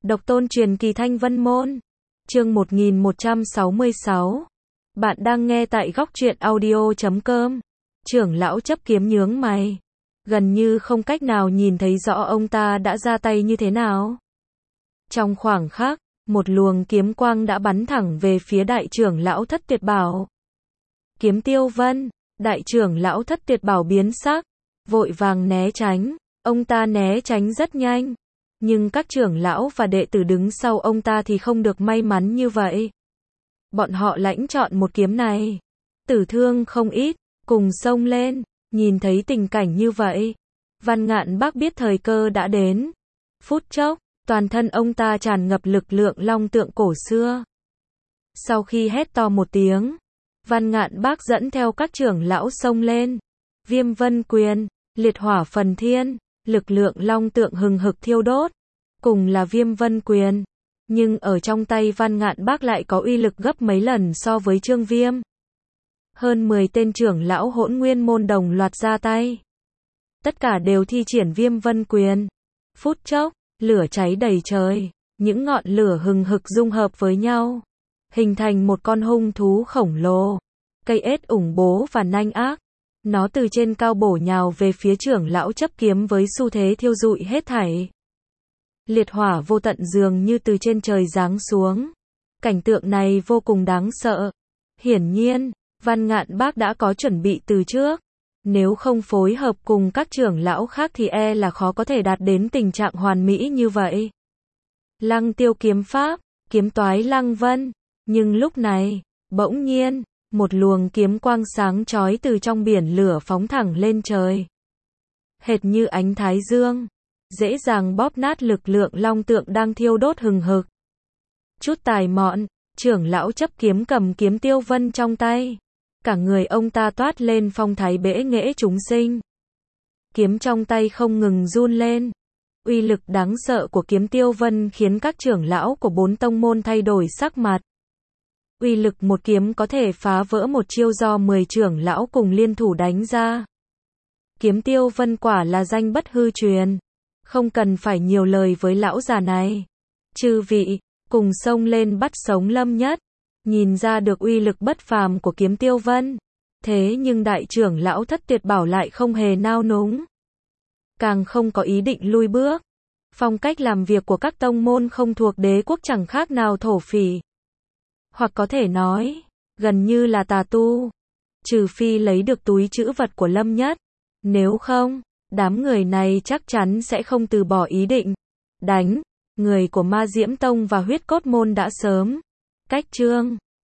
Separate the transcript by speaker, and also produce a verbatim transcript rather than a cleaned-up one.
Speaker 1: Độc tôn truyền kỳ Thanh Vân Môn. Chương một nghìn một trăm sáu mươi sáu. Bạn đang nghe tại góc truyện audio chấm com. Trưởng lão chấp kiếm nhướng mày. Gần như không cách nào nhìn thấy rõ ông ta đã ra tay như thế nào. Trong khoảng khắc, một luồng kiếm quang đã bắn thẳng về phía đại trưởng lão Thất Tuyệt Bảo. Kiếm Tiêu Vân, đại trưởng lão Thất Tuyệt Bảo biến sắc, vội vàng né tránh. Ông ta né tránh rất nhanh. Nhưng các trưởng lão và đệ tử đứng sau ông ta thì không được may mắn như vậy. Bọn họ lãnh chọn một kiếm này. Tử thương không ít, cùng xông lên. Nhìn thấy tình cảnh như vậy, Văn Ngạn Bác biết thời cơ đã đến. Phút chốc, toàn thân ông ta tràn ngập lực lượng long tượng cổ xưa. Sau khi hét to một tiếng, Văn Ngạn Bác dẫn theo các trưởng lão xông lên. Viêm Vân Quyền, liệt hỏa phần thiên, lực lượng long tượng hừng hực thiêu đốt, cùng là Viêm Vân Quyền, nhưng ở trong tay Văn Ngạn Bác lại có uy lực gấp mấy lần so với Trương Viêm. Hơn mười tên trưởng lão Hỗn Nguyên môn đồng loạt ra tay. Tất cả đều thi triển Viêm Vân Quyền. Phút chốc, lửa cháy đầy trời, những ngọn lửa hừng hực dung hợp với nhau, hình thành một con hung thú khổng lồ, cây ết ủng bố và nanh ác. Nó từ trên cao bổ nhào về phía trưởng lão chấp kiếm với xu thế thiêu rụi hết thảy. Liệt hỏa vô tận dường như từ trên trời giáng xuống. Cảnh tượng này vô cùng đáng sợ. Hiển nhiên, Văn Ngạn Bác đã có chuẩn bị từ trước. Nếu không phối hợp cùng các trưởng lão khác thì e là khó có thể đạt đến tình trạng hoàn mỹ như vậy. Lăng tiêu kiếm pháp, kiếm toái lăng vân. Nhưng lúc này, bỗng nhiên, một luồng kiếm quang sáng chói từ trong biển lửa phóng thẳng lên trời. Hệt như ánh thái dương, dễ dàng bóp nát lực lượng long tượng đang thiêu đốt hừng hực. Chút tài mọn, trưởng lão chấp kiếm cầm kiếm Tiêu Vân trong tay. Cả người ông ta toát lên phong thái bẽ nghễ chúng sinh. Kiếm trong tay không ngừng run lên. Uy lực đáng sợ của kiếm Tiêu Vân khiến các trưởng lão của bốn tông môn thay đổi sắc mặt. Uy lực một kiếm có thể phá vỡ một chiêu do mười trưởng lão cùng liên thủ đánh ra. Kiếm Tiêu Vân quả là danh bất hư truyền. Không cần phải nhiều lời với lão già này. Chư vị, cùng xông lên bắt sống Lâm Nhất. Nhìn ra được uy lực bất phàm của kiếm Tiêu Vân. Thế nhưng đại trưởng lão Thất Tuyệt Bảo lại không hề nao núng. Càng không có ý định lui bước. Phong cách làm việc của các tông môn không thuộc đế quốc chẳng khác nào thổ phỉ. Hoặc có thể nói, gần như là tà tu. Trừ phi lấy được túi trữ vật của Lâm Nhất. Nếu không, đám người này chắc chắn sẽ không từ bỏ ý định đánh. Người của Ma Diễm Tông và Huyết Cốt Môn đã sớm cách chương.